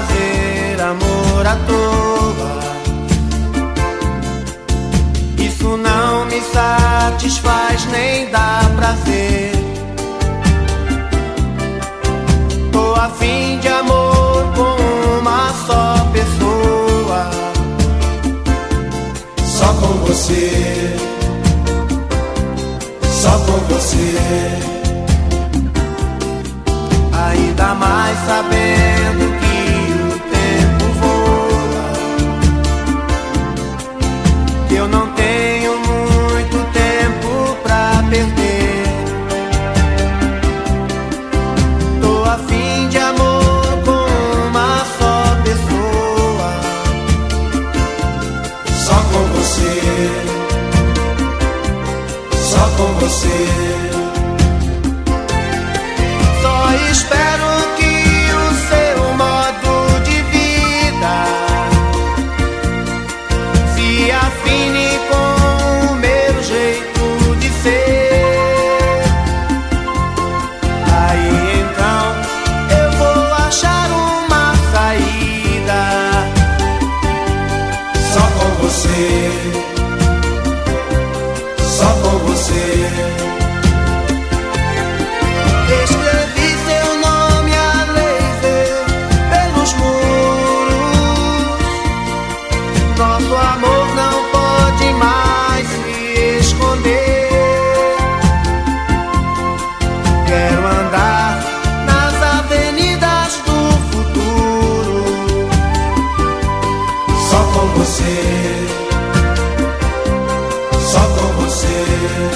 fazer amor à toa. Isso não me satisfaz nem dá prazer. Tô a fim de amor com uma só pessoa. Só com você, só com você. Ainda mais sabendo que o tempo voa, que eu não tenho muito tempo pra perder. Tô a fim de amor com uma só pessoa. Só com você, só com você. Só espero que o seu modo de vida se afine com o meu jeito de ser. Aí então eu vou achar uma saída. Só com você, só com você. Escrevi seu nome a laser pelos muros. Nosso amor não pode mais se esconder. Quero andar nas avenidas do futuro. Só com você, só com você.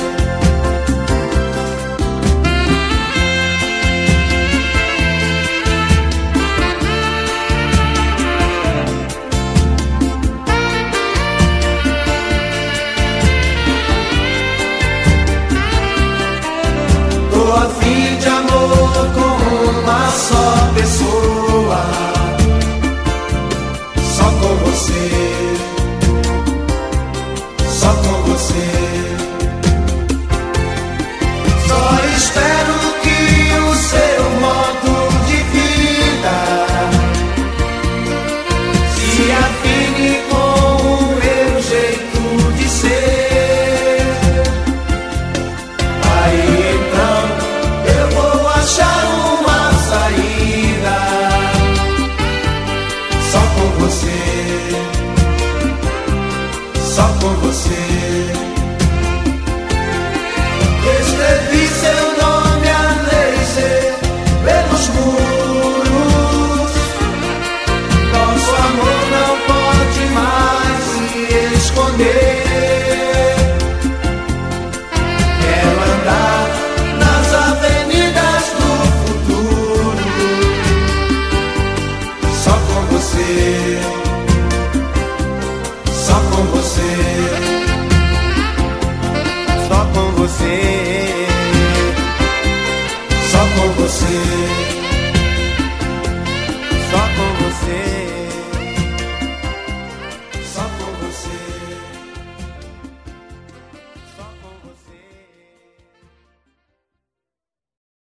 Tô a fim de amor com uma só pessoa. Só com você.